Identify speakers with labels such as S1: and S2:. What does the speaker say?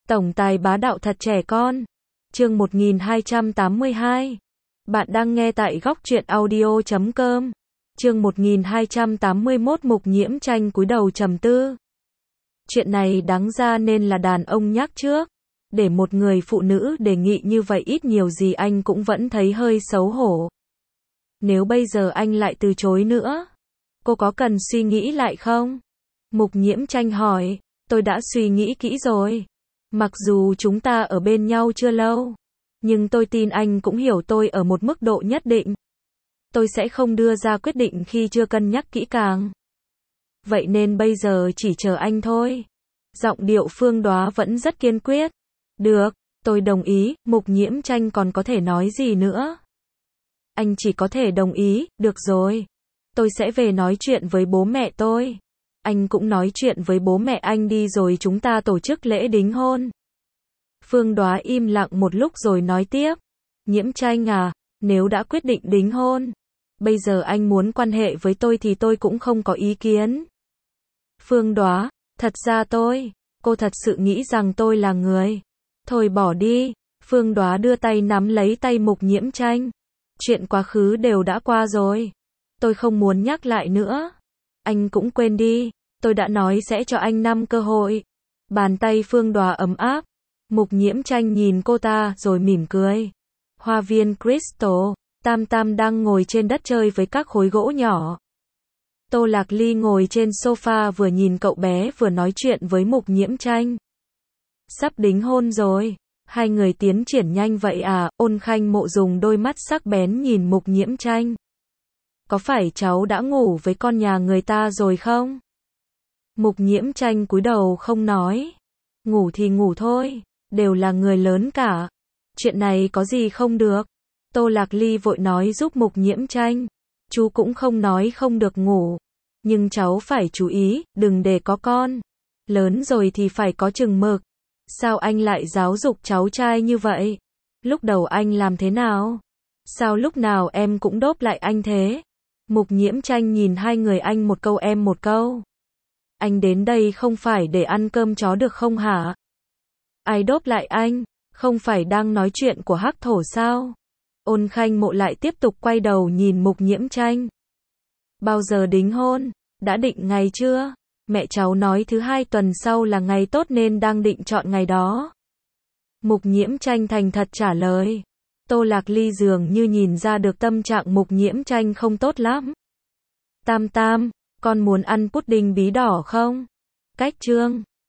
S1: Tổng tài bá đạo thật trẻ con. Chương 1282. Bạn đang nghe tại góc truyện audio.com. Chương 1281. Mục Nhiễm Tranh cúi đầu trầm tư. Chuyện này đáng ra nên là đàn ông nhắc trước. Để một người phụ nữ đề nghị như vậy ít nhiều gì anh cũng vẫn thấy hơi xấu hổ. Nếu bây giờ anh lại từ chối nữa, cô có cần suy nghĩ lại không? Mục Nhiễm Tranh hỏi. Tôi đã suy nghĩ kỹ rồi. Mặc dù chúng ta ở bên nhau chưa lâu, nhưng tôi tin anh cũng hiểu tôi ở một mức độ nhất định. Tôi sẽ không đưa ra quyết định khi chưa cân nhắc kỹ càng. Vậy nên bây giờ chỉ chờ anh thôi. Giọng điệu Phương Đóa vẫn rất kiên quyết. Được, tôi đồng ý. Mục Nhiễm Tranh còn có thể nói gì nữa? Anh chỉ có thể đồng ý. Được rồi, tôi sẽ về nói chuyện với bố mẹ tôi. Anh cũng nói chuyện với bố mẹ anh đi rồi chúng ta tổ chức lễ đính hôn. Phương Đóa im lặng một lúc rồi nói tiếp. Nhiễm Tranh à, nếu đã quyết định đính hôn, bây giờ anh muốn quan hệ với tôi thì tôi cũng không có ý kiến. Phương Đóa, thật ra cô thật sự nghĩ rằng tôi là người. Thôi bỏ đi. Phương Đóa đưa tay nắm lấy tay Mục Nhiễm Tranh. Chuyện quá khứ đều đã qua rồi. Tôi không muốn nhắc lại nữa. Anh cũng quên đi, tôi đã nói sẽ cho anh 5 cơ hội. Bàn tay Phương Đóa ấm áp. Mục Nhiễm Tranh nhìn cô ta rồi mỉm cười. Hoa viên Crystal, Tam Tam đang ngồi trên đất chơi với các khối gỗ nhỏ. Tô Lạc Ly ngồi trên sofa vừa nhìn cậu bé vừa nói chuyện với Mục Nhiễm Tranh. Sắp đính hôn rồi, hai người tiến triển nhanh vậy à? Ôn Khanh Mộ dùng đôi mắt sắc bén nhìn Mục Nhiễm Tranh. Có phải cháu đã ngủ với con nhà người ta rồi không? Mục Nhiễm Tranh cúi đầu không nói. Ngủ thì ngủ thôi, đều là người lớn cả. Chuyện này có gì không được? Tô Lạc Ly vội nói giúp Mục Nhiễm Tranh. Chú cũng không nói không được ngủ. Nhưng cháu phải chú ý, đừng để có con. Lớn rồi thì phải có chừng mực. Sao anh lại giáo dục cháu trai như vậy? Lúc đầu anh làm thế nào? Sao lúc nào em cũng đốp lại anh thế? Mục Nhiễm Tranh nhìn hai người anh một câu em một câu. Anh đến đây không phải để ăn cơm chó được không hả? Ai đốp lại anh? Không phải đang nói chuyện của Hắc Thổ sao? Ôn Khanh Mộ lại tiếp tục quay đầu nhìn Mục Nhiễm Tranh. Bao giờ đính hôn? Đã định ngày chưa? Mẹ cháu nói thứ 2 tuần sau là ngày tốt nên đang định chọn ngày đó. Mục Nhiễm Tranh thành thật trả lời. Tô Lạc Ly dường như nhìn ra được tâm trạng Mục Nhiễm Tranh không tốt lắm. Tam Tam, con muốn ăn pudding bí đỏ không? Cách chương